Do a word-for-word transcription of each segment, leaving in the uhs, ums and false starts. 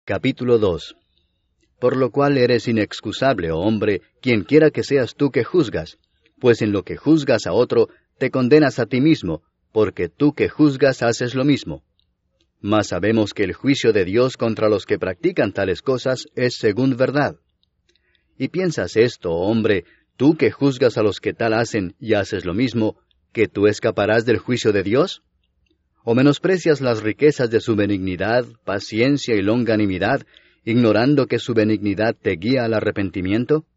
Capítulo dos. Por lo cual eres inexcusable, oh hombre, quien quiera que seas tú que juzgas, pues en lo que juzgas a otro, te condenas a ti mismo, porque tú que juzgas haces lo mismo. Mas sabemos que el juicio de Dios contra los que practican tales cosas es según verdad. ¿Y piensas esto, oh hombre, tú que juzgas a los que tal hacen y haces lo mismo, que tú escaparás del juicio de Dios? ¿O menosprecias las riquezas de su benignidad, paciencia y longanimidad, ignorando que su benignidad te guía al arrepentimiento?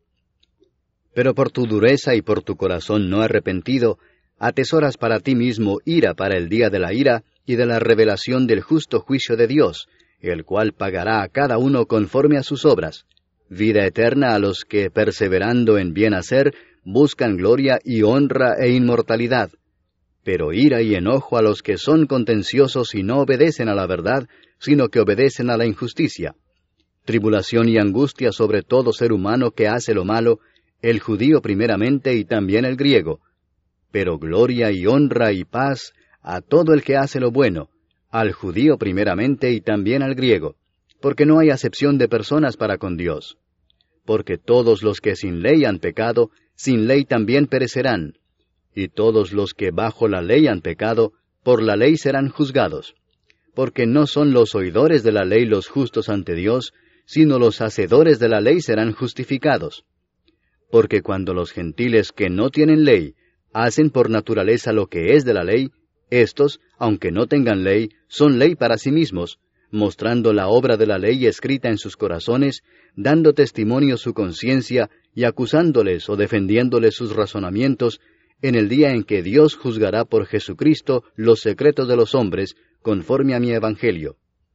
Pero por tu dureza y por tu corazón no arrepentido, atesoras para ti mismo ira para el día de la ira y de la revelación del justo juicio de Dios, el cual pagará a cada uno conforme a sus obras, vida eterna a los que, perseverando en bien hacer, buscan gloria y honra e inmortalidad, pero ira y enojo a los que son contenciosos y no obedecen a la verdad, sino que obedecen a la injusticia. Tribulación y angustia sobre todo ser humano que hace lo malo, el judío primeramente y también el griego, pero gloria y honra y paz a todo el que hace lo bueno, al judío primeramente y también al griego, porque no hay acepción de personas para con Dios. Porque todos los que sin ley han pecado, sin ley también perecerán, y todos los que bajo la ley han pecado, por la ley serán juzgados. Porque no son los oidores de la ley los justos ante Dios, sino los hacedores de la ley serán justificados. Porque cuando los gentiles que no tienen ley, hacen por naturaleza lo que es de la ley, éstos, aunque no tengan ley, son ley para sí mismos, mostrando la obra de la ley escrita en sus corazones, dando testimonio su conciencia y acusándoles o defendiéndoles sus razonamientos, en el día en que Dios juzgará por Jesucristo los secretos de los hombres, conforme a mi evangelio.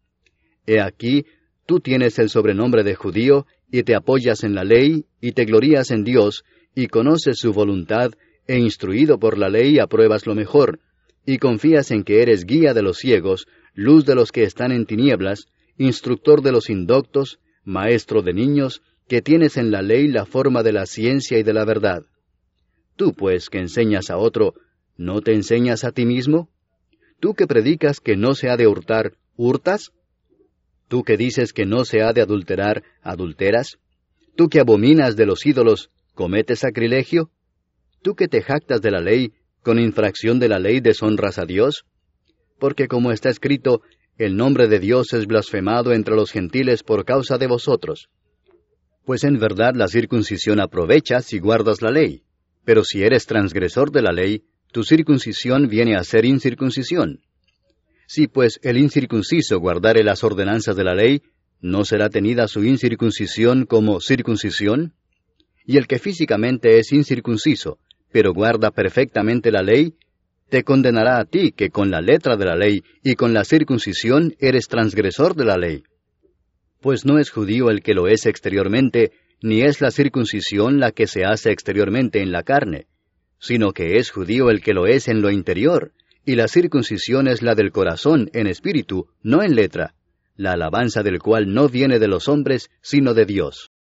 He aquí, tú tienes el sobrenombre de judío, y te apoyas en la ley, y te glorías en Dios, y conoces su voluntad, e instruido por la ley apruebas lo mejor, y confías en que eres guía de los ciegos, luz de los que están en tinieblas, instructor de los indoctos, maestro de niños, que tienes en la ley la forma de la ciencia y de la verdad. Tú, pues, que enseñas a otro, ¿no te enseñas a ti mismo? Tú que predicas que no se ha de hurtar, ¿hurtas? Tú que dices que no se ha de adulterar, ¿adulteras? Tú que abominas de los ídolos, ¿cometes sacrilegio? Tú que te jactas de la ley, ¿con infracción de la ley deshonras a Dios? Porque como está escrito, el nombre de Dios es blasfemado entre los gentiles por causa de vosotros. Pues en verdad la circuncisión aprovecha si guardas la ley. Pero si eres transgresor de la ley, tu circuncisión viene a ser incircuncisión. Si pues el incircunciso guardare las ordenanzas de la ley, ¿no será tenida su incircuncisión como circuncisión? Y el que físicamente es incircunciso, pero guarda perfectamente la ley, te condenará a ti que con la letra de la ley y con la circuncisión eres transgresor de la ley. Pues no es judío el que lo es exteriormente, ni es la circuncisión la que se hace exteriormente en la carne, sino que es judío el que lo es en lo interior, y la circuncisión es la del corazón en espíritu, no en letra, la alabanza del cual no viene de los hombres, sino de Dios.